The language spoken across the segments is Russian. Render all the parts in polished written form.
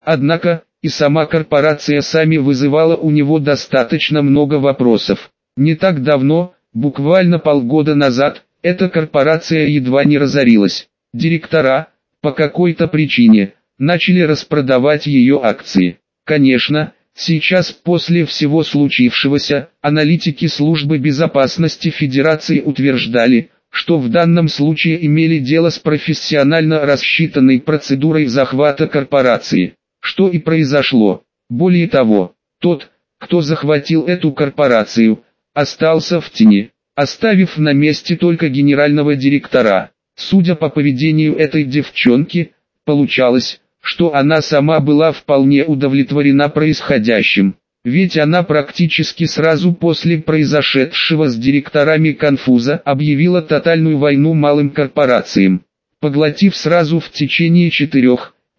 Однако, и сама корпорация сами вызывала у него достаточно много вопросов. Не так давно, буквально полгода назад, эта корпорация едва не разорилась. Директора, по какой-то причине, начали распродавать ее акции. Конечно, сейчас после всего случившегося, аналитики службы безопасности Федерации утверждали, что в данном случае имели дело с профессионально рассчитанной процедурой захвата корпорации. Что и произошло. Более того, тот, кто захватил эту корпорацию, остался в тени, оставив на месте только генерального директора. Судя по поведению этой девчонки, получалось, что она сама была вполне удовлетворена происходящим. Ведь она практически сразу после произошедшего с директорами конфуза объявила тотальную войну малым корпорациям, поглотив сразу в течение 4-5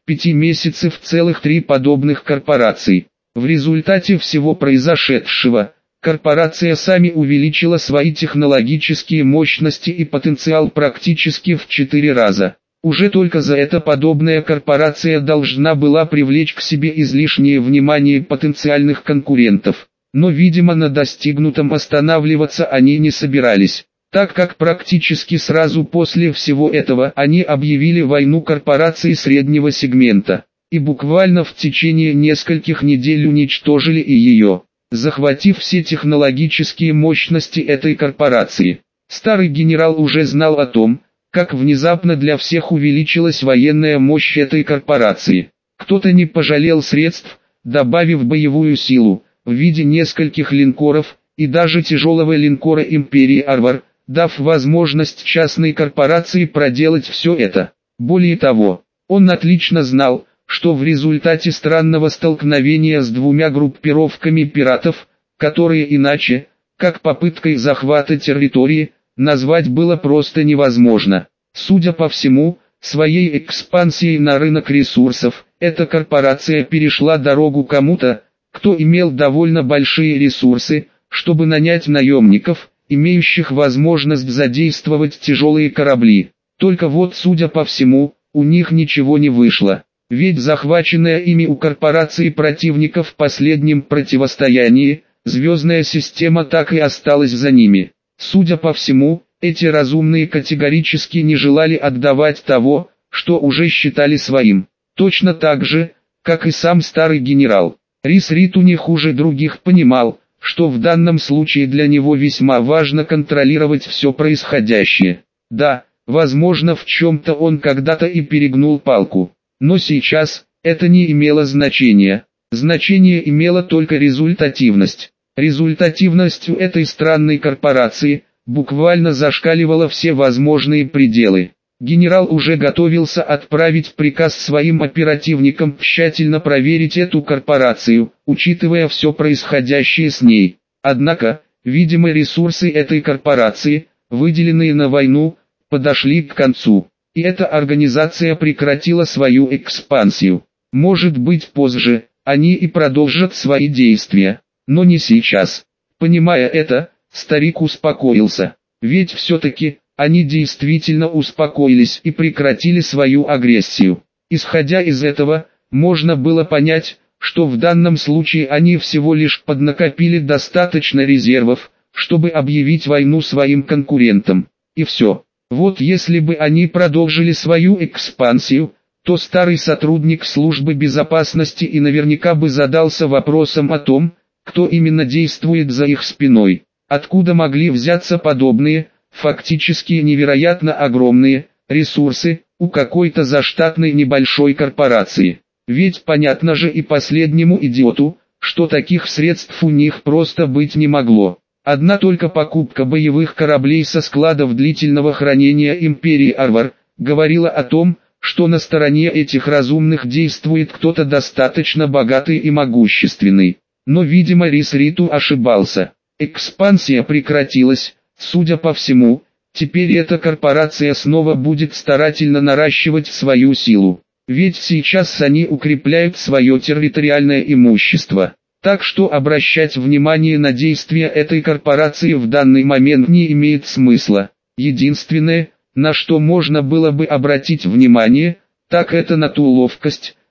месяцев целых 3 подобных корпораций. В результате всего произошедшего, корпорация сами увеличила свои технологические мощности и потенциал практически в 4 раза. Уже только за это подобная корпорация должна была привлечь к себе излишнее внимание потенциальных конкурентов. Но видимо на достигнутом останавливаться они не собирались, так как практически сразу после всего этого они объявили войну корпорации среднего сегмента, и буквально в течение нескольких недель уничтожили и ее, захватив все технологические мощности этой корпорации. Старый генерал уже знал о том, как внезапно для всех увеличилась военная мощь этой корпорации. Кто-то не пожалел средств, добавив боевую силу, в виде нескольких линкоров, и даже тяжелого линкора Империи Арвар, дав возможность частной корпорации проделать все это. Более того, он отлично знал, что в результате странного столкновения с 2 группировками пиратов, которые иначе, как попыткой захвата территории, назвать было просто невозможно. Судя по всему, своей экспансией на рынок ресурсов, эта корпорация перешла дорогу кому-то, кто имел довольно большие ресурсы, чтобы нанять наемников, имеющих возможность задействовать тяжелые корабли. Только вот, судя по всему, у них ничего не вышло. Ведь захваченная ими у корпорации противников в последнем противостоянии, звездная система так и осталась за ними. Судя по всему, эти разумные категорически не желали отдавать того, что уже считали своим. Точно так же, как и сам старый генерал. Рис Риту не хуже других понимал, что в данном случае для него весьма важно контролировать все происходящее. Да, возможно в чем-то он когда-то и перегнул палку, но сейчас это не имело значения. Значение имела только результативность. Результативность у этой странной корпорации буквально зашкаливала все возможные пределы. Генерал уже готовился отправить приказ своим оперативникам тщательно проверить эту корпорацию, учитывая все происходящее с ней. Однако, видимо, ресурсы этой корпорации, выделенные на войну, подошли к концу, и эта организация прекратила свою экспансию. Может быть позже, они и продолжат свои действия, но не сейчас. Понимая это, старик успокоился, ведь все-таки они действительно успокоились и прекратили свою агрессию. Исходя из этого, можно было понять, что в данном случае они всего лишь поднакопили достаточно резервов, чтобы объявить войну своим конкурентам. И все. Вот если бы они продолжили свою экспансию, то старый сотрудник службы безопасности и наверняка бы задался вопросом о том, кто именно действует за их спиной. Откуда могли взяться подобные, фактически невероятно огромные, ресурсы, у какой-то заштатной небольшой корпорации. Ведь понятно же и последнему идиоту, что таких средств у них просто быть не могло. Одна только покупка боевых кораблей со складов длительного хранения Империи Арвар, говорила о том, что на стороне этих разумных действует кто-то достаточно богатый и могущественный. Но видимо Рис Риту ошибался. Экспансия прекратилась, судя по всему, теперь эта корпорация снова будет старательно наращивать свою силу. Ведь сейчас они укрепляют свое территориальное имущество. Так что обращать внимание на действия этой корпорации в данный момент не имеет смысла. Единственное, на что можно было бы обратить внимание, так это на ту ловкость,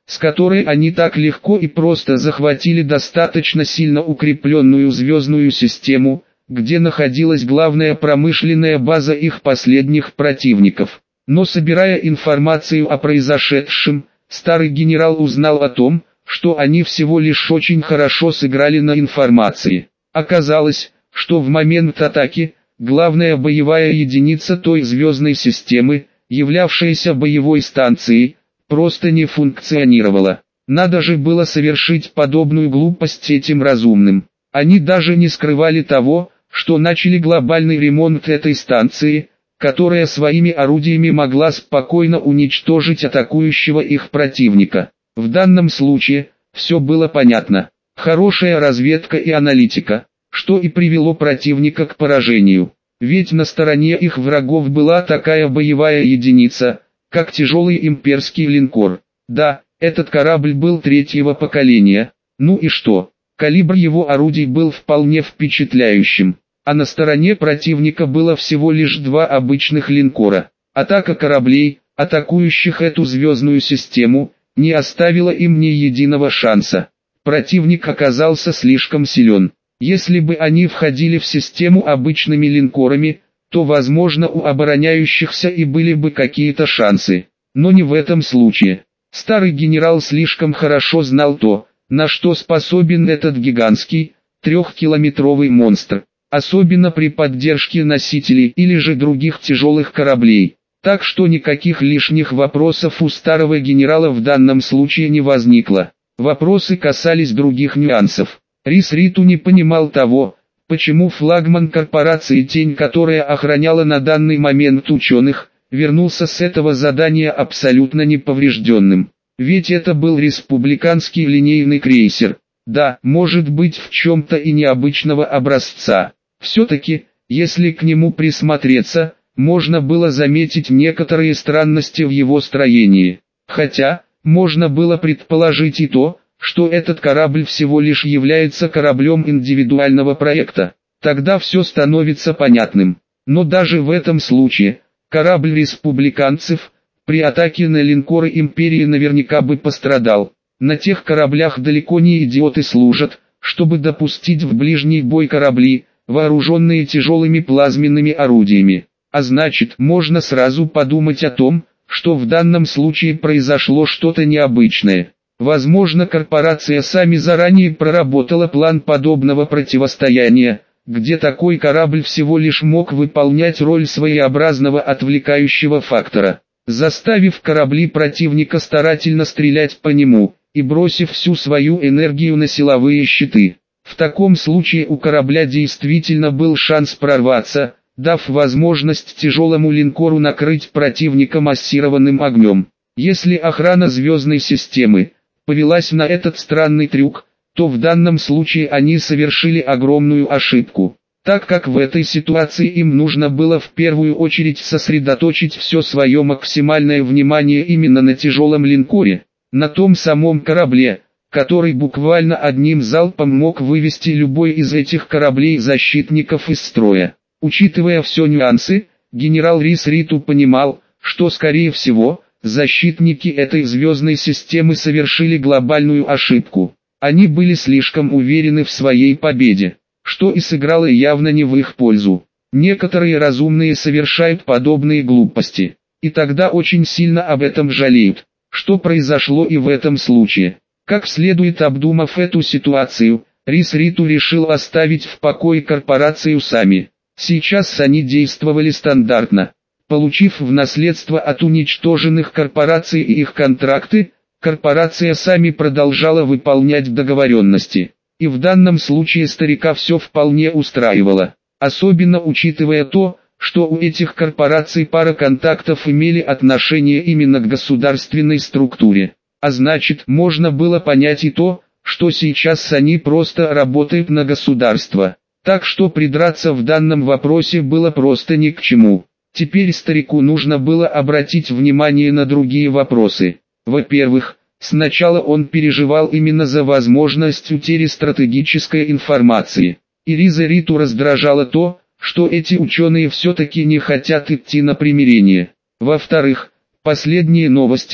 с которой они так легко и просто захватили достаточно сильно укрепленную звездную систему, где находилась главная промышленная база их последних противников. Но собирая информацию о произошедшем, старый генерал узнал о том, что они всего лишь очень хорошо сыграли на информации. Оказалось, что в момент атаки, главная боевая единица той звездной системы, являвшаяся боевой станцией, просто не функционировала. Надо же было совершить подобную глупость этим разумным. Они даже не скрывали того, что начали глобальный ремонт этой станции, которая своими орудиями могла спокойно уничтожить атакующего их противника. В данном случае, все было понятно. Хорошая разведка и аналитика, что и привело противника к поражению. Ведь на стороне их врагов была такая боевая единица, как тяжелый имперский линкор. Да, этот корабль был третьего поколения. Ну и что? Калибр его орудий был вполне впечатляющим. А на стороне противника было всего лишь 2 обычных линкора. Атака кораблей, атакующих эту звездную систему, не оставила им ни единого шанса. Противник оказался слишком силен. Если бы они входили в систему обычными линкорами, то возможно у обороняющихся и были бы какие-то шансы. Но не в этом случае. Старый генерал слишком хорошо знал то, на что способен этот гигантский, 3-километровый монстр. Особенно при поддержке носителей или же других тяжелых кораблей. Так что никаких лишних вопросов у старого генерала в данном случае не возникло. Вопросы касались других нюансов. Рис Риту не понимал того, почему флагман корпорации «Тень», которая охраняла на данный момент ученых, вернулся с этого задания абсолютно неповрежденным. Ведь это был республиканский линейный крейсер. Да, может быть в чем-то и необычного образца. Все-таки, если к нему присмотреться, можно было заметить некоторые странности в его строении. Хотя, можно было предположить и то, что этот корабль всего лишь является кораблем индивидуального проекта. Тогда все становится понятным. Но даже в этом случае, корабль республиканцев, при атаке на линкоры империи наверняка бы пострадал. На тех кораблях далеко не идиоты служат, чтобы допустить в ближний бой корабли, вооруженные тяжелыми плазменными орудиями. А значит, можно сразу подумать о том, что в данном случае произошло что-то необычное. Возможно, корпорация сами заранее проработала план подобного противостояния, где такой корабль всего лишь мог выполнять роль своеобразного отвлекающего фактора, заставив корабли противника старательно стрелять по нему, и бросив всю свою энергию на силовые щиты. В таком случае у корабля действительно был шанс прорваться, дав возможность тяжелому линкору накрыть противника массированным огнем. Если охрана звездной системы повелась на этот странный трюк, то в данном случае они совершили огромную ошибку, так как в этой ситуации им нужно было в первую очередь сосредоточить все свое максимальное внимание именно на тяжелом линкоре, на том самом корабле, который буквально одним залпом мог вывести любой из этих кораблей-защитников из строя. Учитывая все нюансы, генерал Рис Риту понимал, что скорее всего, защитники этой звездной системы совершили глобальную ошибку. Они были слишком уверены в своей победе, что и сыграло явно не в их пользу. Некоторые разумные совершают подобные глупости, и тогда очень сильно об этом жалеют, что произошло и в этом случае. Как следует обдумав эту ситуацию, Рис Риту решил оставить в покое корпорацию сами. Сейчас они действовали стандартно. Получив в наследство от уничтоженных корпораций и их контракты, корпорация сами продолжала выполнять договоренности. И в данном случае старика все вполне устраивало. Особенно учитывая то, что у этих корпораций пара контактов имели отношение именно к государственной структуре. А значит, можно было понять и то, что сейчас они просто работают на государство. Так что придраться в данном вопросе было просто ни к чему. Теперь старику нужно было обратить внимание на другие вопросы. Во-первых, сначала он переживал именно за возможность утери стратегической информации. И Риса Риту раздражало то, что эти ученые все-таки не хотят идти на примирение. Во-вторых, последние новости,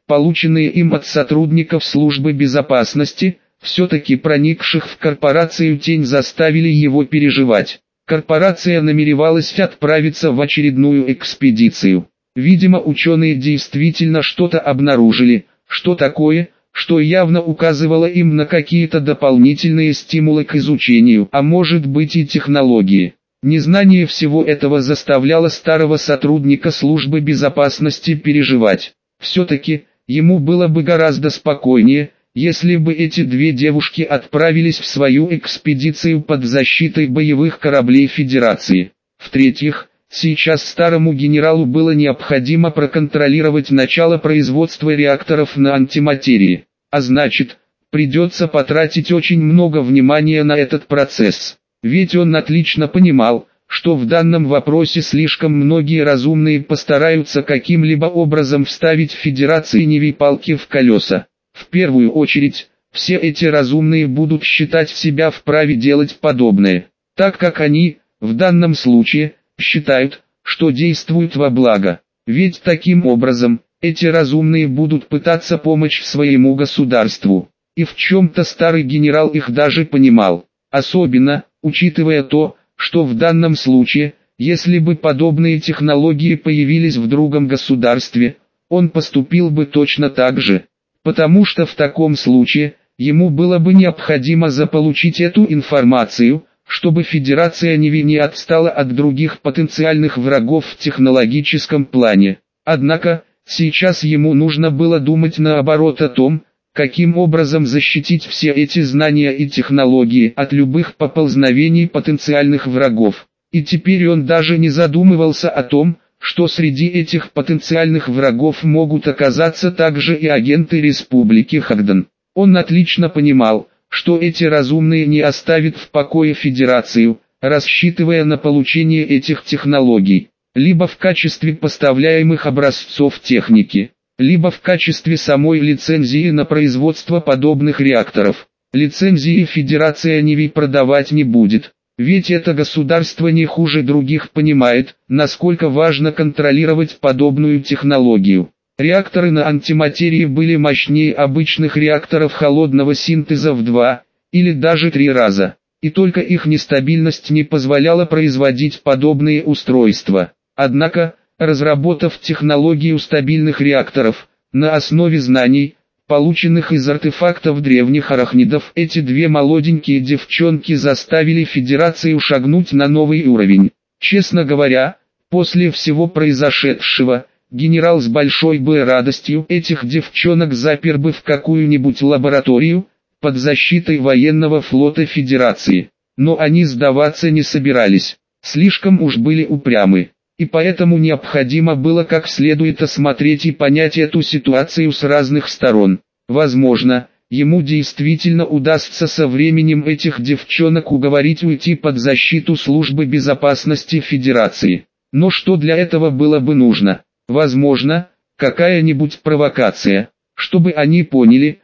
полученные им от сотрудников службы безопасности, все-таки проникших в корпорацию Тень, заставили его переживать. Корпорация намеревалась отправиться в очередную экспедицию. Видимо, ученые действительно что-то обнаружили, что такое, что явно указывало им на какие-то дополнительные стимулы к изучению, а может быть и технологии. Незнание всего этого заставляло старого сотрудника службы безопасности переживать. Все-таки, ему было бы гораздо спокойнее, если бы эти две девушки отправились в свою экспедицию под защитой боевых кораблей Федерации. В-третьих, сейчас старому генералу было необходимо проконтролировать начало производства реакторов на антиматерии, а значит, придется потратить очень много внимания на этот процесс. Ведь он отлично понимал, что в данном вопросе слишком многие разумные постараются каким-либо образом вставить Федерации Нивы палки в колеса. В первую очередь, все эти разумные будут считать себя вправе делать подобное, так как они, в данном случае, считают, что действуют во благо. Ведь таким образом, эти разумные будут пытаться помочь своему государству. И в чем-то старый генерал их даже понимал. Особенно, учитывая то, что в данном случае, если бы подобные технологии появились в другом государстве, он поступил бы точно так же. Потому что в таком случае, ему было бы необходимо заполучить эту информацию, чтобы Федерация Нивы не отстала от других потенциальных врагов в технологическом плане. Однако, сейчас ему нужно было думать наоборот о том, каким образом защитить все эти знания и технологии от любых поползновений потенциальных врагов. И теперь он даже не задумывался о том, что среди этих потенциальных врагов могут оказаться также и агенты Республики Хагдан. Он отлично понимал, что эти разумные не оставят в покое Федерацию, рассчитывая на получение этих технологий, либо в качестве поставляемых образцов техники, либо в качестве самой лицензии на производство подобных реакторов. Лицензии Федерация Нивы продавать не будет. Ведь это государство не хуже других понимает, насколько важно контролировать подобную технологию. Реакторы на антиматерии были мощнее обычных реакторов холодного синтеза в 2 или даже 3 раза. И только их нестабильность не позволяла производить подобные устройства. Однако, разработав технологию стабильных реакторов, на основе знаний, полученных из артефактов древних арахнидов, эти две молоденькие девчонки заставили Федерацию шагнуть на новый уровень. Честно говоря, после всего произошедшего, генерал с большой бы радостью этих девчонок запер бы в какую-нибудь лабораторию, под защитой военного флота Федерации. Но они сдаваться не собирались, слишком уж были упрямы. И поэтому необходимо было как следует осмотреть и понять эту ситуацию с разных сторон. Возможно, ему действительно удастся со временем этих девчонок уговорить уйти под защиту службы безопасности Федерации. Но что для этого было бы нужно? Возможно, какая-нибудь провокация, чтобы они поняли,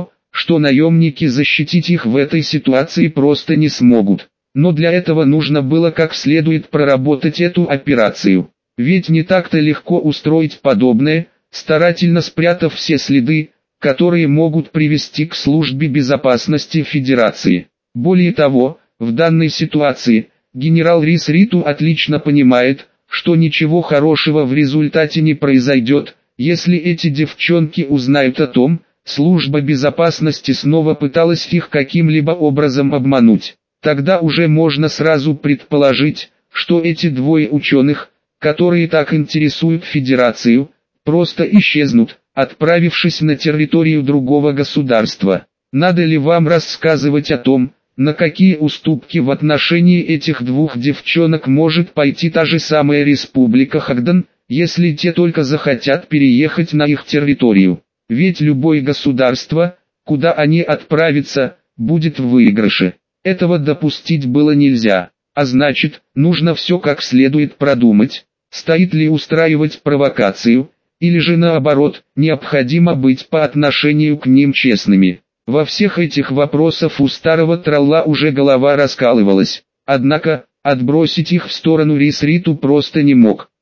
что наемники защитить их в этой ситуации просто не смогут. Но для этого нужно было как следует проработать эту операцию. Ведь не так-то легко устроить подобное, старательно спрятав все следы, которые могут привести к службе безопасности Федерации. Более того, в данной ситуации, генерал Рис Риту отлично понимает, что ничего хорошего в результате не произойдет, если эти девчонки узнают о том, служба безопасности снова пыталась их каким-либо образом обмануть. Тогда уже можно сразу предположить, что эти двое ученых, которые так интересуют Федерацию, просто исчезнут, отправившись на территорию другого государства. Надо ли вам рассказывать о том, на какие уступки в отношении этих двух девчонок может пойти та же самая Республика Хагдан, если те только захотят переехать на их территорию? Ведь любое государство, куда они отправятся, будет в выигрыше. Этого допустить было нельзя, а значит, нужно все как следует продумать, стоит ли устраивать провокацию, или же наоборот, необходимо быть по отношению к ним честными. Во всех этих вопросах у старого тролла уже голова раскалывалась, однако, отбросить их в сторону Рис Риту просто не мог.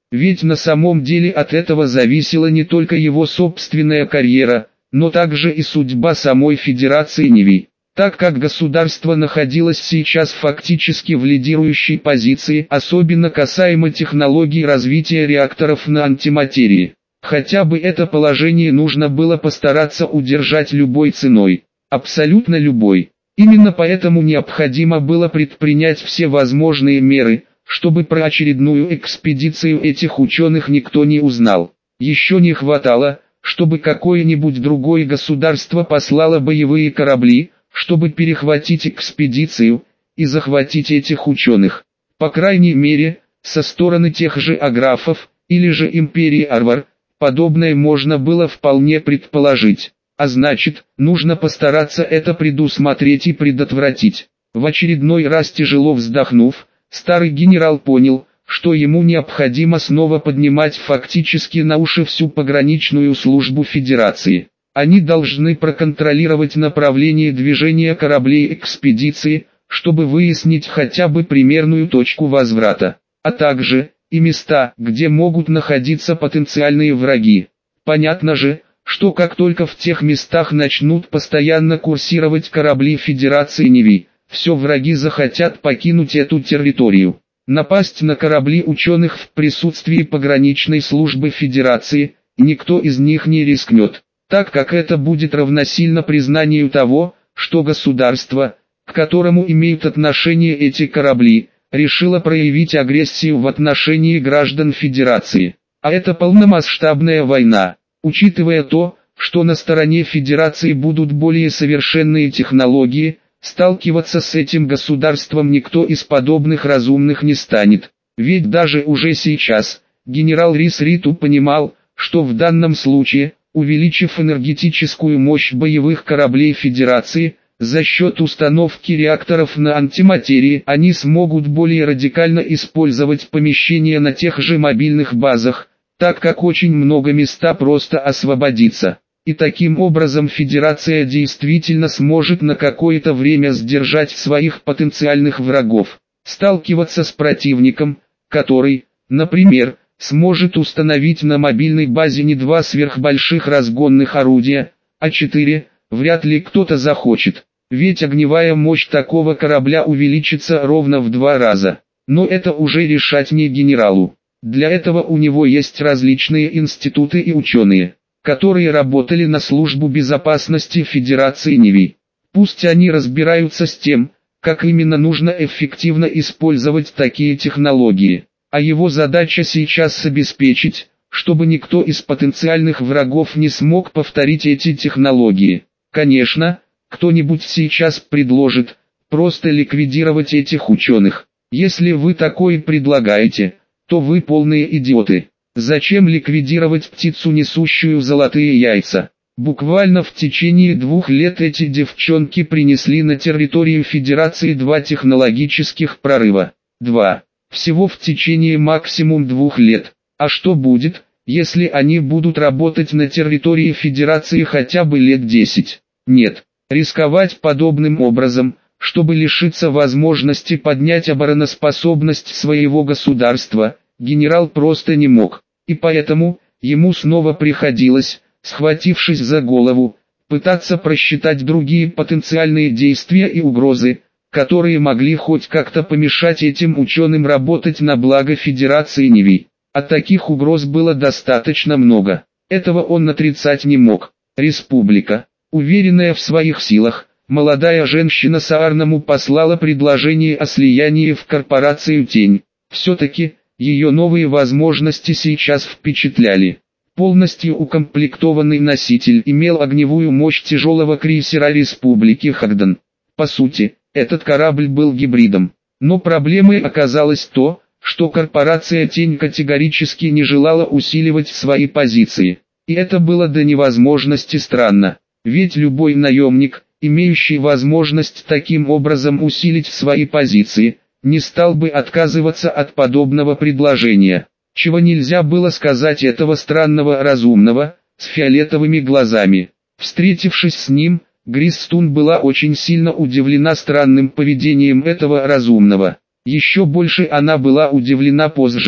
Ведь на самом деле от этого зависела не только его собственная карьера, но также и судьба самой Федерации Неви. Так как государство находилось сейчас фактически в лидирующей позиции, особенно касаемо технологий развития реакторов на антиматерии. Хотя бы это положение нужно было постараться удержать любой ценой. Абсолютно любой. Именно поэтому необходимо было предпринять все возможные меры, чтобы про очередную экспедицию этих ученых никто не узнал. Еще не хватало, чтобы какое-нибудь другое государство послало боевые корабли, чтобы перехватить экспедицию и захватить этих ученых. По крайней мере, со стороны тех же аграфов, или же империи Арвар, подобное можно было вполне предположить. А значит, нужно постараться это предусмотреть и предотвратить. В очередной раз тяжело вздохнув, старый генерал понял, что ему необходимо снова поднимать фактически на уши всю пограничную службу Федерации. Они должны проконтролировать направление движения кораблей экспедиции, чтобы выяснить хотя бы примерную точку возврата, а также и места, где могут находиться потенциальные враги. Понятно же, что как только в тех местах начнут постоянно курсировать корабли Федерации Неви, все враги захотят покинуть эту территорию. Напасть на корабли ученых в присутствии пограничной службы Федерации никто из них не рискнет, так как это будет равносильно признанию того, что государство, к которому имеют отношение эти корабли, решило проявить агрессию в отношении граждан Федерации. А это полномасштабная война. Учитывая то, что на стороне Федерации будут более совершенные технологии, сталкиваться с этим государством никто из подобных разумных не станет. Ведь даже уже сейчас, генерал Рис Риту понимал, что в данном случае, увеличив энергетическую мощь боевых кораблей Федерации, за счет установки реакторов на антиматерии они смогут более радикально использовать помещения на тех же мобильных базах, так как очень много места просто освободится. И таким образом Федерация действительно сможет на какое-то время сдержать своих потенциальных врагов. Сталкиваться с противником, который, например, сможет установить на мобильной базе не 2 сверхбольших разгонных орудия, а 4, вряд ли кто-то захочет. Ведь огневая мощь такого корабля увеличится ровно в 2 раза. Но это уже решать не генералу. Для этого у него есть различные институты и ученые, которые работали на службу безопасности Федерации Неви. Пусть они разбираются с тем, как именно нужно эффективно использовать такие технологии. А его задача сейчас обеспечить, чтобы никто из потенциальных врагов не смог повторить эти технологии. Конечно, кто-нибудь сейчас предложит просто ликвидировать этих ученых. Если вы такое предлагаете, то вы полные идиоты. Зачем ликвидировать птицу, несущую золотые яйца? Буквально в течение 2 лет эти девчонки принесли на территорию Федерации 2 технологических прорыва. 2. Всего в течение максимум 2 лет. А что будет, если они будут работать на территории Федерации хотя бы лет 10? Нет. Рисковать подобным образом, чтобы лишиться возможности поднять обороноспособность своего государства, генерал просто не мог. И поэтому, ему снова приходилось, схватившись за голову, пытаться просчитать другие потенциальные действия и угрозы, которые могли хоть как-то помешать этим ученым работать на благо Федерации Неви. А таких угроз было достаточно много. Этого он отрицать не мог. Республика, уверенная в своих силах, молодая женщина Саарному послала предложение о слиянии в корпорацию «Тень». Все-таки, ее новые возможности сейчас впечатляли. Полностью укомплектованный носитель имел огневую мощь тяжелого крейсера Республики Хагдан. По сути, этот корабль был гибридом. Но проблемой оказалось то, что корпорация «Тень» категорически не желала усиливать свои позиции. И это было до невозможности странно. Ведь любой наемник, имеющий возможность таким образом усилить свои позиции, не стал бы отказываться от подобного предложения. Чего нельзя было сказать этого странного разумного, с фиолетовыми глазами. Встретившись с ним, Гристун была очень сильно удивлена странным поведением этого разумного. Еще больше она была удивлена позже,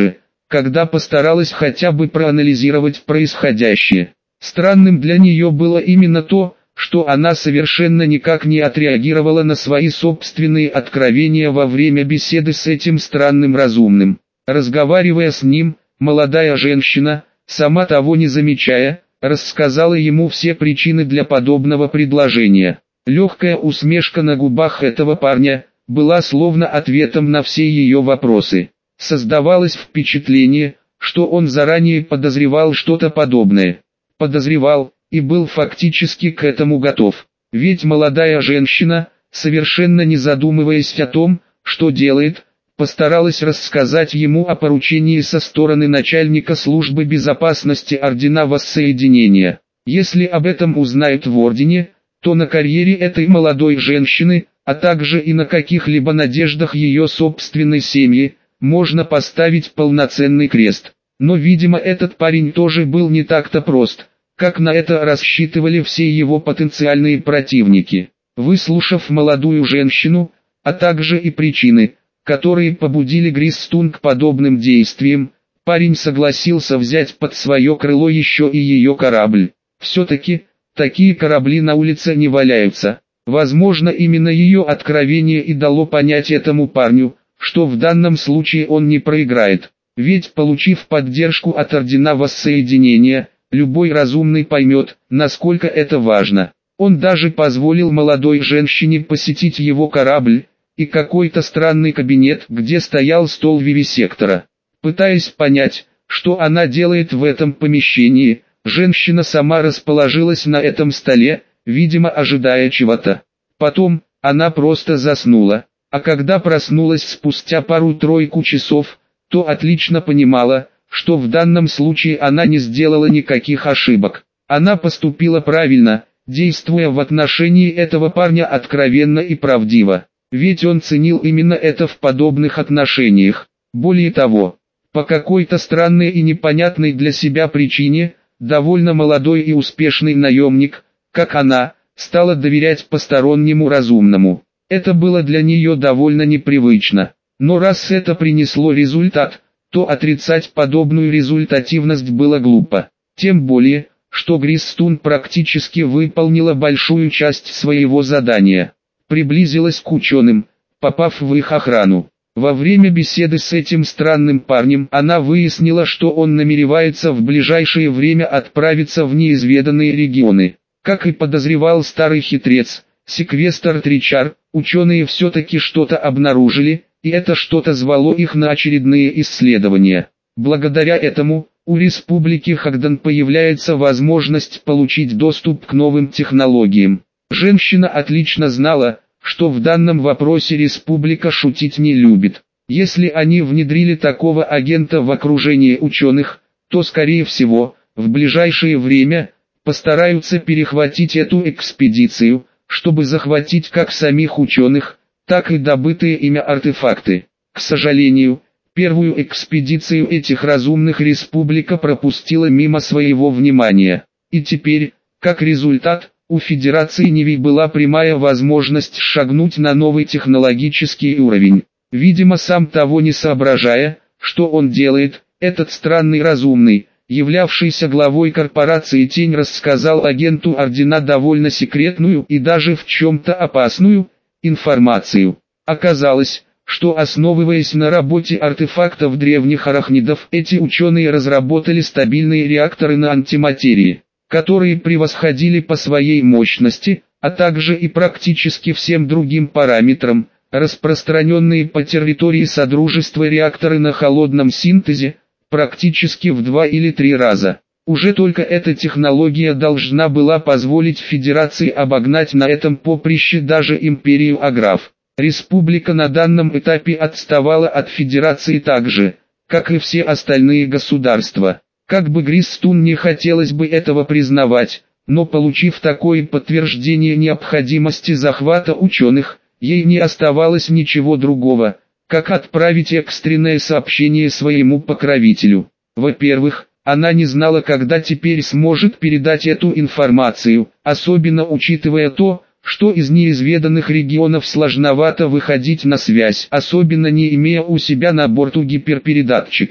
когда постаралась хотя бы проанализировать происходящее. Странным для нее было именно то, что она совершенно никак не отреагировала на свои собственные откровения во время беседы с этим странным разумным. Разговаривая с ним, молодая женщина, сама того не замечая, рассказала ему все причины для подобного предложения. Легкая усмешка на губах этого парня была словно ответом на все ее вопросы. Создавалось впечатление, что он заранее подозревал что-то подобное. Подозревал, и был фактически к этому готов. Ведь молодая женщина, совершенно не задумываясь о том, что делает, постаралась рассказать ему о поручении со стороны начальника службы безопасности Ордена Воссоединения. Если об этом узнают в Ордене, то на карьере этой молодой женщины, а также и на каких-либо надеждах ее собственной семьи, можно поставить полноценный крест. Но видимо этот парень тоже был не так-то прост, как на это рассчитывали все его потенциальные противники. Выслушав молодую женщину, а также и причины, которые побудили Гристун к подобным действиям, парень согласился взять под свое крыло еще и ее корабль. Все-таки, такие корабли на улице не валяются. Возможно, именно ее откровение и дало понять этому парню, что в данном случае он не проиграет. Ведь получив поддержку от Ордена Воссоединения, любой разумный поймет, насколько это важно. Он даже позволил молодой женщине посетить его корабль и какой-то странный кабинет, где стоял стол вивисектора. Пытаясь понять, что она делает в этом помещении, женщина сама расположилась на этом столе, видимо ожидая чего-то. Потом, она просто заснула, а когда проснулась спустя пару-тройку часов, то отлично понимала, что в данном случае она не сделала никаких ошибок. Она поступила правильно, действуя в отношении этого парня откровенно и правдиво. Ведь он ценил именно это в подобных отношениях. Более того, по какой-то странной и непонятной для себя причине, довольно молодой и успешный наемник, как она, стала доверять постороннему разумному. Это было для нее довольно непривычно. Но раз это принесло результат, то отрицать подобную результативность было глупо. Тем более, что Гристун практически выполнила большую часть своего задания. Приблизилась к ученым, попав в их охрану. Во время беседы с этим странным парнем она выяснила, что он намеревается в ближайшее время отправиться в неизведанные регионы. Как и подозревал старый хитрец, секвестр Тричар, ученые все-таки что-то обнаружили, и это что-то звало их на очередные исследования. Благодаря этому, у Республики Хагдан появляется возможность получить доступ к новым технологиям. Женщина отлично знала, что в данном вопросе Республика шутить не любит. Если они внедрили такого агента в окружение ученых, то скорее всего, в ближайшее время, постараются перехватить эту экспедицию, чтобы захватить как самих ученых, так и добытые ими артефакты. К сожалению, первую экспедицию этих разумных Республика пропустила мимо своего внимания. И теперь, как результат, у Федерации Ниви была прямая возможность шагнуть на новый технологический уровень. Видимо, сам того не соображая, что он делает, этот странный разумный, являвшийся главой корпорации Тень, рассказал агенту Ордена довольно секретную и даже в чем-то опасную информацию. Оказалось, что основываясь на работе артефактов древних арахнидов, эти ученые разработали стабильные реакторы на антиматерии, которые превосходили по своей мощности, а также и практически всем другим параметрам, распространенные по территории Содружества реакторы на холодном синтезе, практически в 2 или 3 раза. Уже только эта технология должна была позволить Федерации обогнать на этом поприще даже империю Аграф. Республика на данном этапе отставала от Федерации так же, как и все остальные государства. Как бы Гристун не хотелось бы этого признавать, но получив такое подтверждение необходимости захвата ученых, ей не оставалось ничего другого, как отправить экстренное сообщение своему покровителю. Во-первых, она не знала, когда теперь сможет передать эту информацию, особенно учитывая то, что из неизведанных регионов сложновато выходить на связь, особенно не имея у себя на борту гиперпередатчика.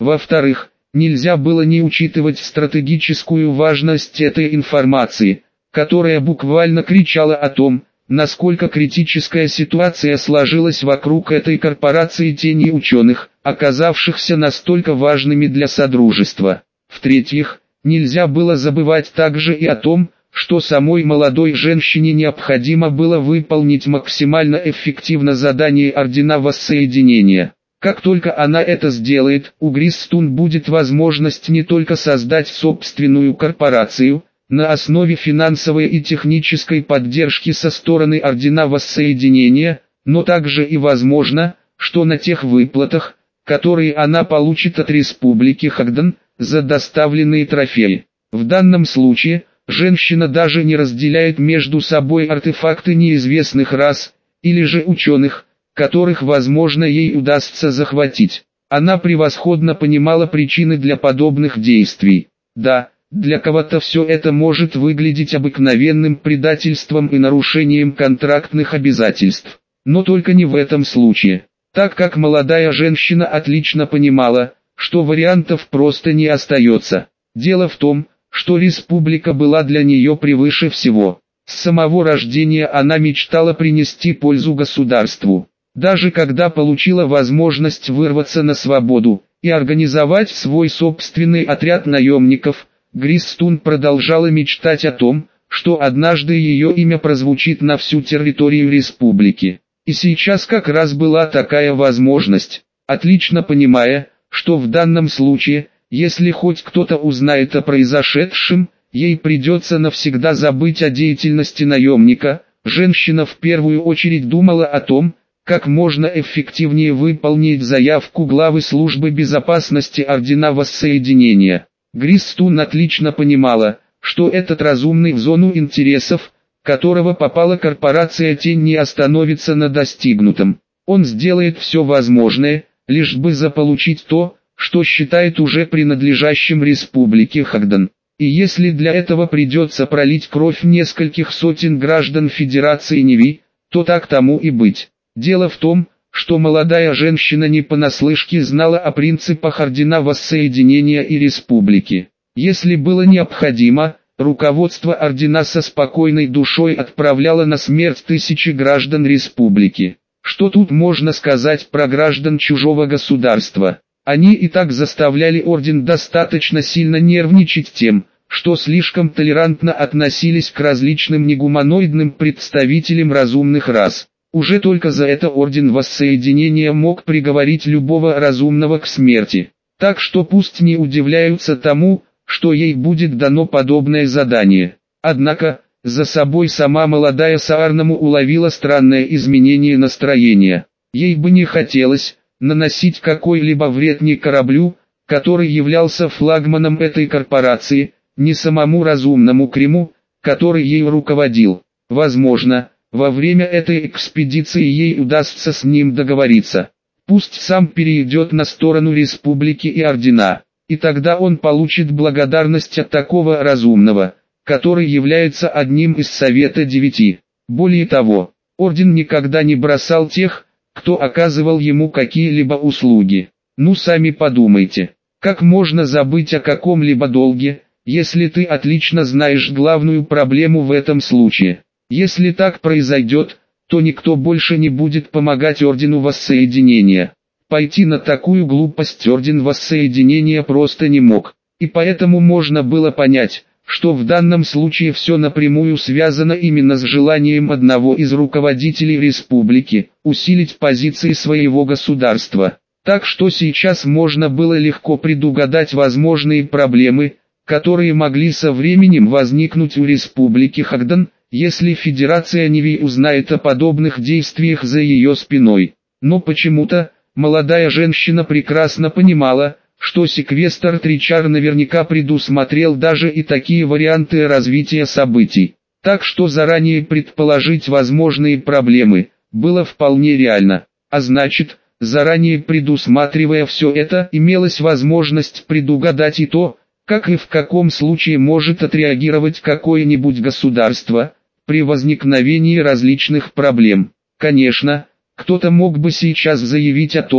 Во-вторых, нельзя было не учитывать стратегическую важность этой информации, которая буквально кричала о том, насколько критическая ситуация сложилась вокруг этой корпорации тени ученых, оказавшихся настолько важными для Содружества. В-третьих, нельзя было забывать также и о том, что самой молодой женщине необходимо было выполнить максимально эффективно задание Ордена Воссоединения. Как только она это сделает, у Гристун будет возможность не только создать собственную корпорацию, на основе финансовой и технической поддержки со стороны Ордена Воссоединения, но также и возможно, что на тех выплатах, которые она получит от Республики Хагдан, за доставленные трофеи. В данном случае, женщина даже не разделяет между собой артефакты неизвестных рас, или же ученых, которых возможно ей удастся захватить. Она превосходно понимала причины для подобных действий. Да, для кого-то все это может выглядеть обыкновенным предательством и нарушением контрактных обязательств. Но только не в этом случае. Так как молодая женщина отлично понимала, что вариантов просто не остается. Дело в том, что республика была для нее превыше всего. С самого рождения она мечтала принести пользу государству. Даже когда получила возможность вырваться на свободу и организовать свой собственный отряд наемников, Гристун продолжала мечтать о том, что однажды ее имя прозвучит на всю территорию республики. И сейчас как раз была такая возможность, отлично понимая, что в данном случае, если хоть кто-то узнает о произошедшем, ей придется навсегда забыть о деятельности наемника. Женщина в первую очередь думала о том, как можно эффективнее выполнить заявку главы службы безопасности Ордена Воссоединения. Гристун отлично понимала, что этот разумный в зону интересов, которого попала корпорация Тень, не остановится на достигнутом. Он сделает все возможное, лишь бы заполучить то, что считает уже принадлежащим Республике Хагдан. И если для этого придется пролить кровь нескольких сотен граждан Федерации Неви, то так тому и быть. Дело в том, что молодая женщина не понаслышке знала о принципах Ордена Воссоединения и Республики. Если было необходимо, руководство Ордена со спокойной душой отправляло на смерть тысячи граждан Республики. Что тут можно сказать про граждан чужого государства? Они и так заставляли Орден достаточно сильно нервничать тем, что слишком толерантно относились к различным негуманоидным представителям разумных рас. Уже только за это Орден Воссоединения мог приговорить любого разумного к смерти. Так что пусть не удивляются тому, что ей будет дано подобное задание. Однако, за собой сама молодая Саарнаму уловила странное изменение настроения. Ей бы не хотелось наносить какой-либо вред ни кораблю, который являлся флагманом этой корпорации, ни самому разумному Криму, который ею руководил. Возможно, во время этой экспедиции ей удастся с ним договориться. Пусть сам перейдет на сторону Республики и Ордена, и тогда он получит благодарность от такого разумного, который является одним из Совета Девяти. Более того, Орден никогда не бросал тех, кто оказывал ему какие-либо услуги. Ну сами подумайте, как можно забыть о каком-либо долге, если ты отлично знаешь главную проблему в этом случае? Если так произойдет, то никто больше не будет помогать Ордену Воссоединения. Пойти на такую глупость Орден Воссоединения просто не мог. И поэтому можно было понять, что в данном случае все напрямую связано именно с желанием одного из руководителей республики усилить позиции своего государства. Так что сейчас можно было легко предугадать возможные проблемы, которые могли со временем возникнуть у Республики Хагдан, если Федерация Неви узнает о подобных действиях за ее спиной. Но почему-то, молодая женщина прекрасно понимала, что секвестр Тричар наверняка предусмотрел даже и такие варианты развития событий. Так что заранее предположить возможные проблемы было вполне реально. А значит, заранее предусматривая все это, имелась возможность предугадать и то, как и в каком случае может отреагировать какое-нибудь государство при возникновении различных проблем. Конечно, кто-то мог бы сейчас заявить о том,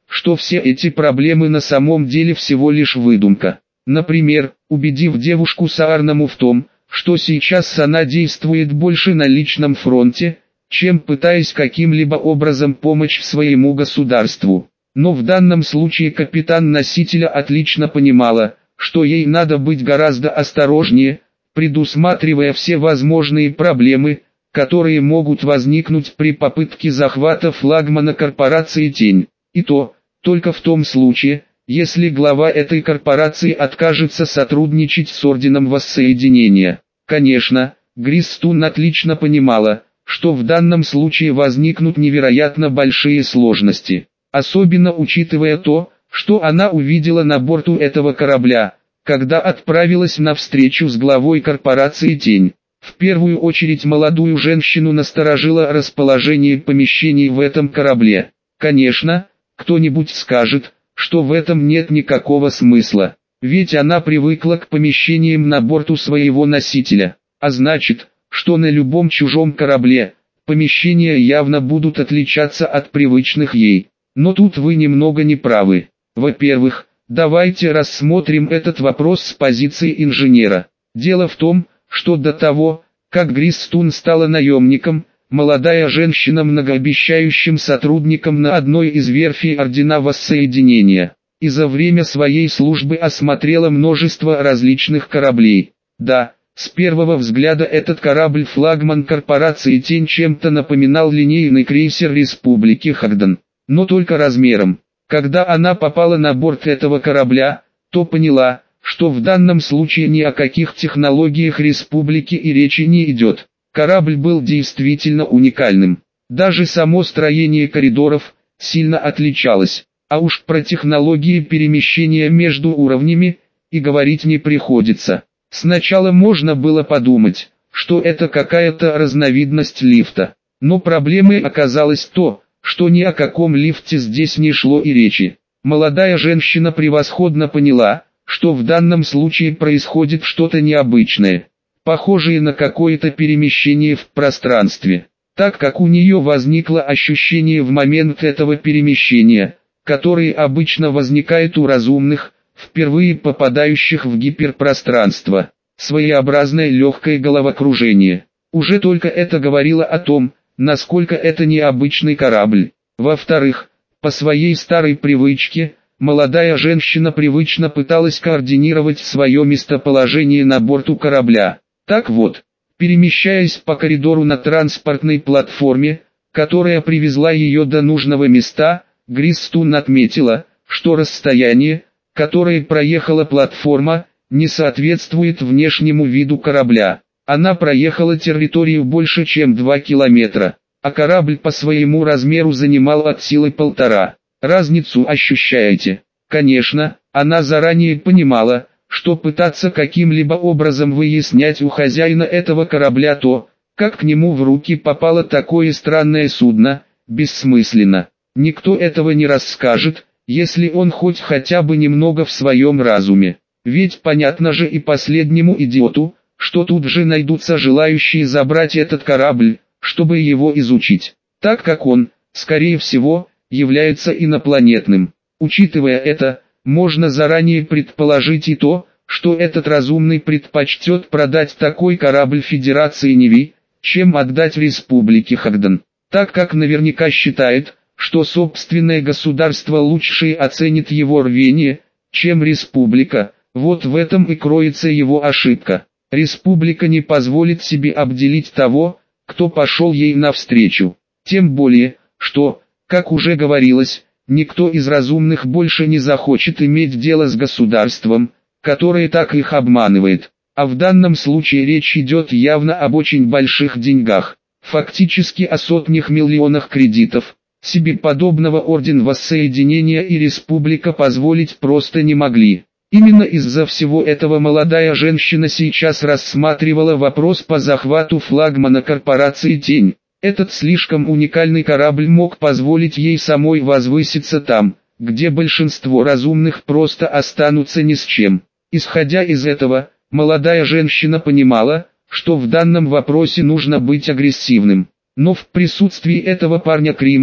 что все эти проблемы на самом деле всего лишь выдумка. Например, убедив девушку Саарному в том, что сейчас она действует больше на личном фронте, чем пытаясь каким-либо образом помочь своему государству. Но в данном случае капитан носителя отлично понимала, что ей надо быть гораздо осторожнее, предусматривая все возможные проблемы, которые могут возникнуть при попытке захвата флагмана корпорации «Тень». И то, только в том случае, если глава этой корпорации откажется сотрудничать с Орденом Воссоединения. Конечно, Гристун отлично понимала, что в данном случае возникнут невероятно большие сложности. Особенно учитывая то, что она увидела на борту этого корабля, когда отправилась на встречу с главой корпорации «Тень». В первую очередь молодую женщину насторожило расположение помещений в этом корабле. Конечно, кто-нибудь скажет, что в этом нет никакого смысла, ведь она привыкла к помещениям на борту своего носителя, а значит, что на любом чужом корабле, помещения явно будут отличаться от привычных ей. Но тут вы немного не правы. Во-первых, давайте рассмотрим этот вопрос с позиции инженера. Дело в том, что до того, как Гристун стала наемником, молодая женщина многообещающим сотрудником на одной из верфей Ордена Воссоединения, и за время своей службы осмотрела множество различных кораблей. Да, с первого взгляда этот корабль-флагман корпорации «Тень» чем-то напоминал линейный крейсер Республики Хагдан, но только размером. Когда она попала на борт этого корабля, то поняла, что в данном случае ни о каких технологиях Республики и речи не идет. Корабль был действительно уникальным. Даже само строение коридоров сильно отличалось, а уж про технологии перемещения между уровнями и говорить не приходится. Сначала можно было подумать, что это какая-то разновидность лифта, но проблемой оказалось то, что ни о каком лифте здесь не шло и речи. Молодая женщина превосходно поняла, что в данном случае происходит что-то необычное, похожее на какое-то перемещение в пространстве, так как у нее возникло ощущение в момент этого перемещения, которое обычно возникает у разумных, впервые попадающих в гиперпространство, своеобразное легкое головокружение. Уже только это говорило о том, насколько это необычный корабль. Во-вторых, по своей старой привычке, молодая женщина привычно пыталась координировать свое местоположение на борту корабля. Так вот, перемещаясь по коридору на транспортной платформе, которая привезла ее до нужного места, Гристун отметила, что расстояние, которое проехала платформа, не соответствует внешнему виду корабля. Она проехала территорию больше чем 2 километра, а корабль по своему размеру занимал от силы 1,5. Разницу ощущаете? Конечно, она заранее понимала, что пытаться каким-либо образом выяснять у хозяина этого корабля то, как к нему в руки попало такое странное судно, бессмысленно. Никто этого не расскажет, если он хотя бы немного в своем разуме. Ведь понятно же и последнему идиоту, что тут же найдутся желающие забрать этот корабль, чтобы его изучить, так как он, скорее всего, является инопланетным. Учитывая это, можно заранее предположить и то, что этот разумный предпочтет продать такой корабль Федерации Неви, чем отдать Республике Хагдан, так как наверняка считает, что собственное государство лучше оценит его рвение, чем Республика. Вот в этом и кроется его ошибка. Республика не позволит себе обделить того, кто пошел ей навстречу. Тем более, что, как уже говорилось, никто из разумных больше не захочет иметь дело с государством, которое так их обманывает. А в данном случае речь идет явно об очень больших деньгах, фактически о сотнях миллионах кредитов. Себе подобного Орден Воссоединения и Республика позволить просто не могли. Именно из-за всего этого молодая женщина сейчас рассматривала вопрос по захвату флагмана корпорации «Тень». Этот слишком уникальный корабль мог позволить ей самой возвыситься там, где большинство разумных просто останутся ни с чем. Исходя из этого, молодая женщина понимала, что в данном вопросе нужно быть агрессивным. Но в присутствии этого парня Крима,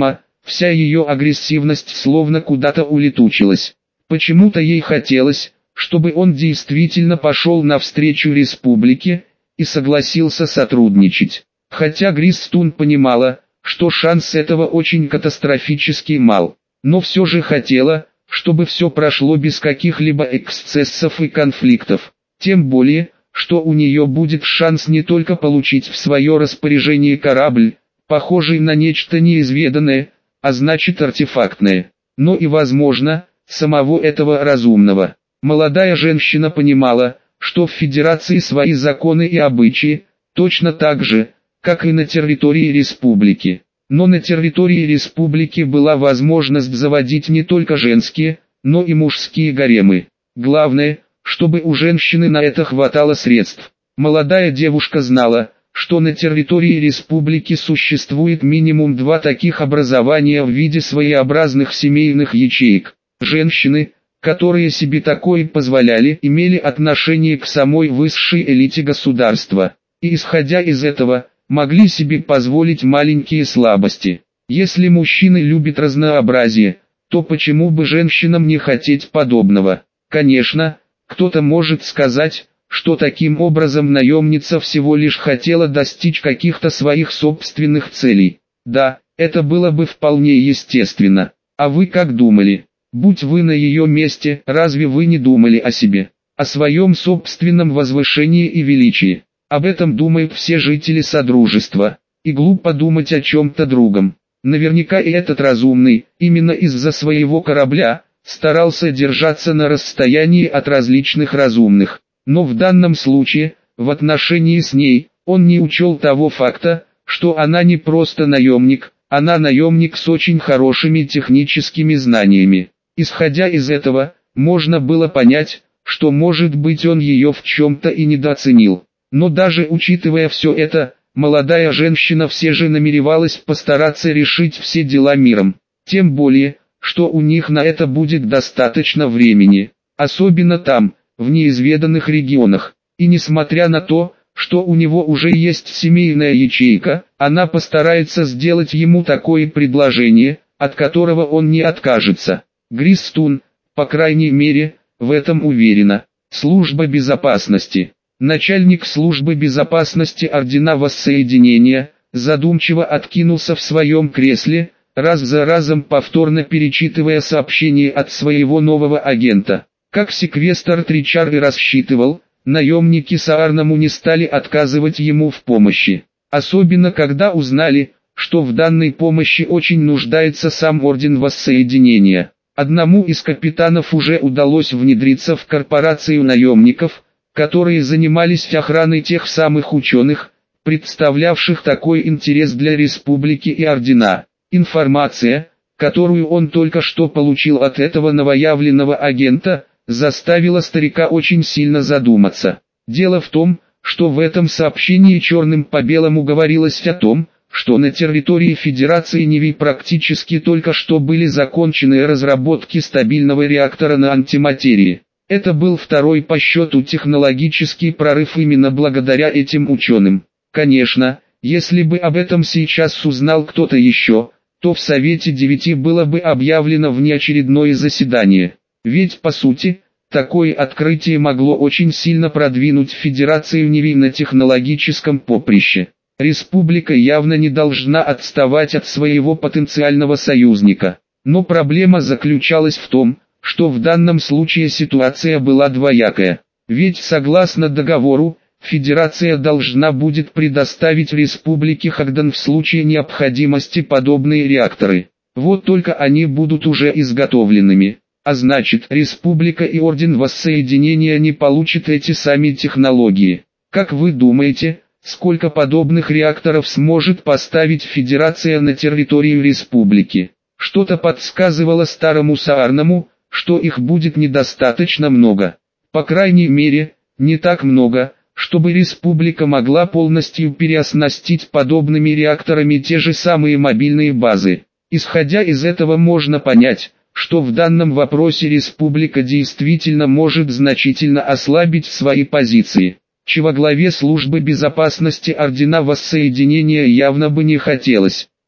Вся ее агрессивность словно куда-то улетучилась. Почему-то ей хотелось, чтобы он действительно пошел навстречу республике и согласился сотрудничать. Хотя Гристун понимала, что шанс этого очень катастрофически мал, но все же хотела, чтобы все прошло без каких-либо эксцессов и конфликтов. Тем более, что у нее будет шанс не только получить в свое распоряжение корабль, похожий на нечто неизведанное, а значит артефактное, но и, возможно, самого этого разумного. Молодая женщина понимала, что в Федерации свои законы и обычаи, точно так же, как и на территории республики. Но на территории республики была возможность заводить не только женские, но и мужские гаремы. Главное, чтобы у женщины на это хватало средств. Молодая девушка знала, что на территории республики существует минимум 2 таких образования в виде своеобразных семейных ячеек. Женщины, которые себе такое позволяли, имели отношение к самой высшей элите государства, и исходя из этого, могли себе позволить маленькие слабости. Если мужчины любят разнообразие, то почему бы женщинам не хотеть подобного? Конечно, кто-то может сказать, что таким образом наемница всего лишь хотела достичь каких-то своих собственных целей. Да, это было бы вполне естественно. А вы как думали? Будь вы на ее месте, разве вы не думали о себе, о своем собственном возвышении и величии? Об этом думают все жители Содружества, и глупо думать о чем-то другом. Наверняка и этот разумный, именно из-за своего корабля, старался держаться на расстоянии от различных разумных. Но в данном случае, в отношении с ней, он не учел того факта, что она не просто наемник, она наемник с очень хорошими техническими знаниями. Исходя из этого, можно было понять, что может быть он ее в чем-то и недооценил. Но даже учитывая все это, молодая женщина все же намеревалась постараться решить все дела миром. Тем более, что у них на это будет достаточно времени, особенно там, в неизведанных регионах. И несмотря на то, что у него уже есть семейная ячейка, она постарается сделать ему такое предложение, от которого он не откажется. Гристун, по крайней мере, в этом уверена. Служба безопасности. Начальник службы безопасности Ордена Воссоединения, задумчиво откинулся в своем кресле, раз за разом повторно перечитывая сообщение от своего нового агента. Как секвестр Тричар и рассчитывал, наемники Саарнаму не стали отказывать ему в помощи. Особенно когда узнали, что в данной помощи очень нуждается сам Орден Воссоединения. Одному из капитанов уже удалось внедриться в корпорацию наемников, которые занимались охраной тех самых ученых, представлявших такой интерес для республики и Ордена. Информация, которую он только что получил от этого новоявленного агента, заставила старика очень сильно задуматься. Дело в том, что в этом сообщении черным по белому говорилось о том, что на территории Федерации Неви практически только что были закончены разработки стабильного реактора на антиматерии. Это был второй по счету технологический прорыв именно благодаря этим ученым. Конечно, если бы об этом сейчас узнал кто-то еще, то в Совете 9 было бы объявлено внеочередное заседание. Ведь по сути, такое открытие могло очень сильно продвинуть Федерацию Неви на технологическом поприще. Республика явно не должна отставать от своего потенциального союзника. Но проблема заключалась в том, что в данном случае ситуация была двоякая. Ведь согласно договору, Федерация должна будет предоставить Республике Хагдан в случае необходимости подобные реакторы. Вот только они будут уже изготовленными. А значит, Республика и Орден Воссоединения не получат эти сами технологии. Как вы думаете, сколько подобных реакторов сможет поставить Федерация на территорию Республики? Что-то подсказывало старому Саарнаму, что их будет недостаточно много. По крайней мере, не так много, чтобы республика могла полностью переоснастить подобными реакторами те же самые мобильные базы. Исходя из этого можно понять, что в данном вопросе республика действительно может значительно ослабить свои позиции, чего главе службы безопасности Ордена Воссоединения явно бы не хотелось.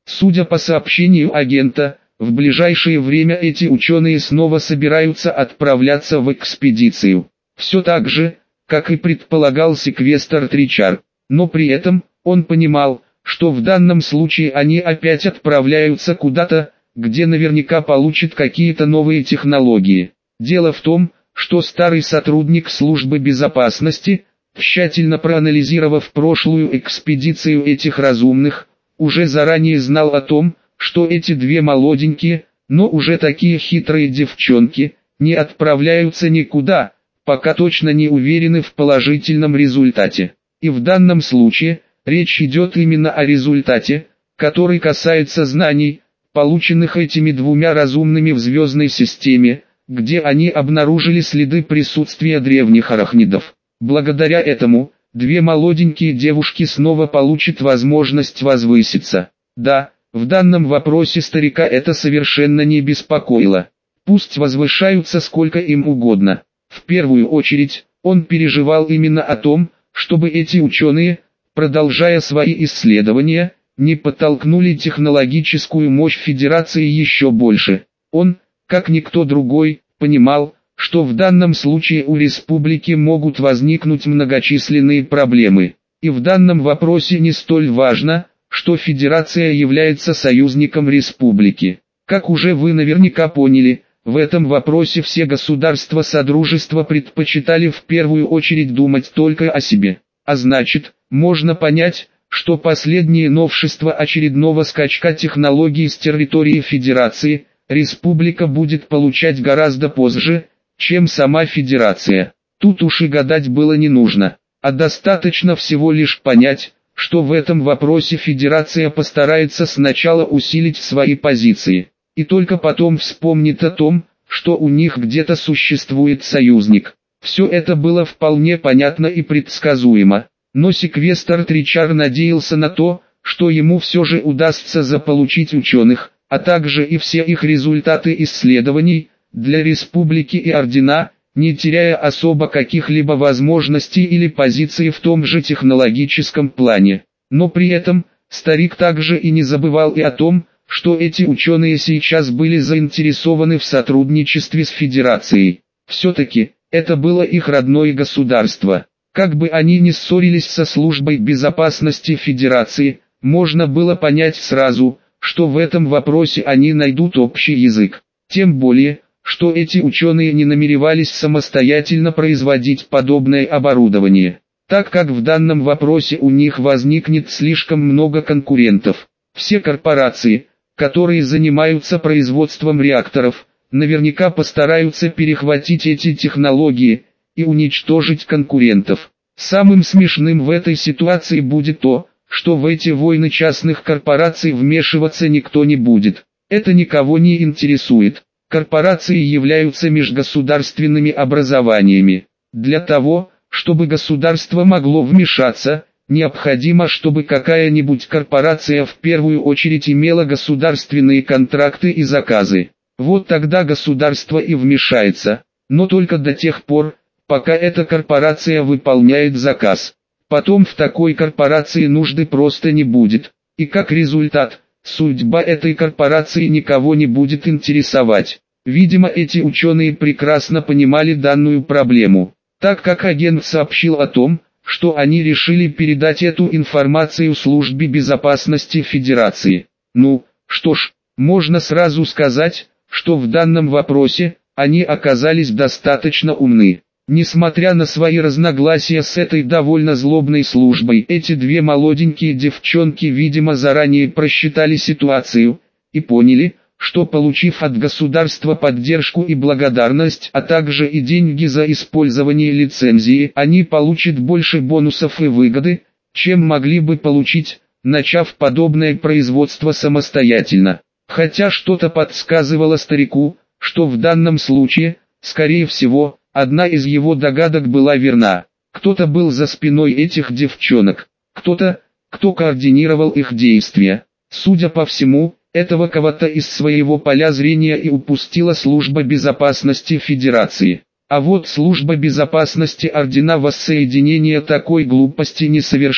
Судя по сообщению агента, в ближайшее время эти ученые снова собираются отправляться в экспедицию. Все так же, как и предполагал секвестр Тричар. Но при этом, он понимал, что в данном случае они опять отправляются куда-то, где наверняка получат какие-то новые технологии. Дело в том, что старый сотрудник службы безопасности, тщательно проанализировав прошлую экспедицию этих разумных, уже заранее знал о том, что эти две молоденькие, но уже такие хитрые девчонки, не отправляются никуда, пока точно не уверены в положительном результате. И в данном случае, речь идет именно о результате, который касается знаний, полученных этими двумя разумными в звездной системе, где они обнаружили следы присутствия древних арахнидов. Благодаря этому, две молоденькие девушки снова получат возможность возвыситься. Да, в данном вопросе старика это совершенно не беспокоило. Пусть возвышаются сколько им угодно. В первую очередь, он переживал именно о том, чтобы эти ученые, продолжая свои исследования, не подтолкнули технологическую мощь Федерации еще больше. Он, как никто другой, понимал, что в данном случае у республики могут возникнуть многочисленные проблемы. И в данном вопросе не столь важно, что Федерация является союзником республики. Как уже вы наверняка поняли, в этом вопросе все государства Содружества предпочитали в первую очередь думать только о себе. А значит, можно понять, что последние новшества очередного скачка технологий с территории Федерации, республика будет получать гораздо позже, чем сама Федерация. Тут уж и гадать было не нужно, а достаточно всего лишь понять, что в этом вопросе Федерация постарается сначала усилить свои позиции, и только потом вспомнит о том, что у них где-то существует союзник. Все это было вполне понятно и предсказуемо, но секвестр Тричар надеялся на то, что ему все же удастся заполучить ученых, а также и все их результаты исследований, для республики и ордена, не теряя особо каких-либо возможностей или позиций в том же технологическом плане. Но при этом, старик также и не забывал и о том, что эти ученые сейчас были заинтересованы в сотрудничестве с Федерацией. Все-таки, это было их родное государство. Как бы они ни ссорились со службой безопасности Федерации, можно было понять сразу, что в этом вопросе они найдут общий язык. Тем более, что эти ученые не намеревались самостоятельно производить подобное оборудование, так как в данном вопросе у них возникнет слишком много конкурентов. Все корпорации, которые занимаются производством реакторов, наверняка постараются перехватить эти технологии и уничтожить конкурентов. Самым смешным в этой ситуации будет то, что в эти войны частных корпораций вмешиваться никто не будет. Это никого не интересует. Корпорации являются межгосударственными образованиями. Для того, чтобы государство могло вмешаться, необходимо, чтобы какая-нибудь корпорация в первую очередь имела государственные контракты и заказы. Вот тогда государство и вмешается, но только до тех пор, пока эта корпорация выполняет заказ. Потом в такой корпорации нужды просто не будет, и как результат, судьба этой корпорации никого не будет интересовать. Видимо, эти ученые прекрасно понимали данную проблему, так как агент сообщил о том, что они решили передать эту информацию службе безопасности Федерации. Ну, что ж, можно сразу сказать, что в данном вопросе, они оказались достаточно умны. Несмотря на свои разногласия с этой довольно злобной службой, эти две молоденькие девчонки, видимо, заранее просчитали ситуацию и поняли, что получив от государства поддержку и благодарность, а также и деньги за использование лицензии, они получат больше бонусов и выгоды, чем могли бы получить, начав подобное производство самостоятельно. Хотя что-то подсказывало старику, что в данном случае, скорее всего, одна из его догадок была верна. Кто-то был за спиной этих девчонок, кто-то, кто координировал их действия. Судя по всему, этого кого-то из своего поля зрения и упустила служба безопасности Федерации. А вот служба безопасности ордена воссоединения такой глупости не совершит.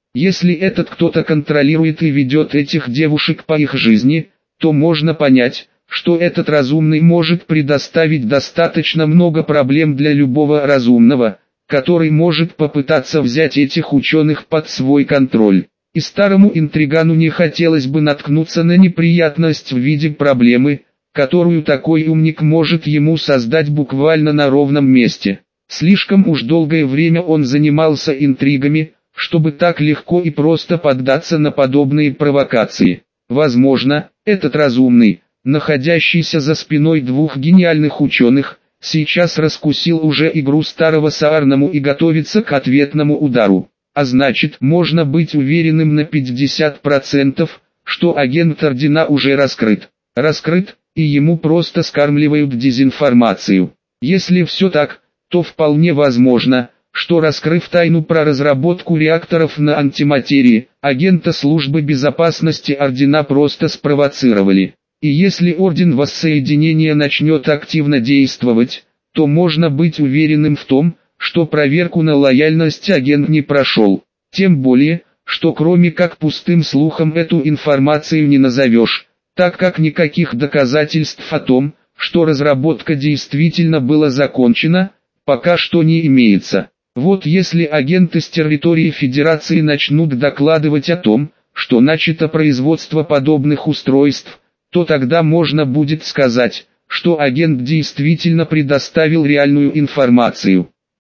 Если этот кто-то контролирует и ведет этих девушек по их жизни, то можно понять, что этот разумный может предоставить достаточно много проблем для любого разумного, который может попытаться взять этих ученых под свой контроль. И старому интригану не хотелось бы наткнуться на неприятность в виде проблемы, которую такой умник может ему создать буквально на ровном месте. Слишком уж долгое время он занимался интригами, чтобы так легко и просто поддаться на подобные провокации. Возможно, этот разумный, находящийся за спиной двух гениальных ученых, сейчас раскусил уже игру старого Саарному и готовится к ответному удару. А значит, можно быть уверенным на 50%, что агент Ордена уже раскрыт. Раскрыт, и ему просто скармливают дезинформацию. Если все так, то вполне возможно, что раскрыв тайну про разработку реакторов на антиматерии, агента службы безопасности Ордена просто спровоцировали. И если Орден Воссоединения начнет активно действовать, то можно быть уверенным в том, что проверку на лояльность агент не прошел. Тем более, что кроме как пустым слухом эту информацию не назовешь, так как никаких доказательств о том, что разработка действительно была закончена, пока что не имеется. Вот если агенты с территории Федерации начнут докладывать о том, что начато производство подобных устройств, то тогда можно будет сказать, что агент действительно предоставил реальную информацию.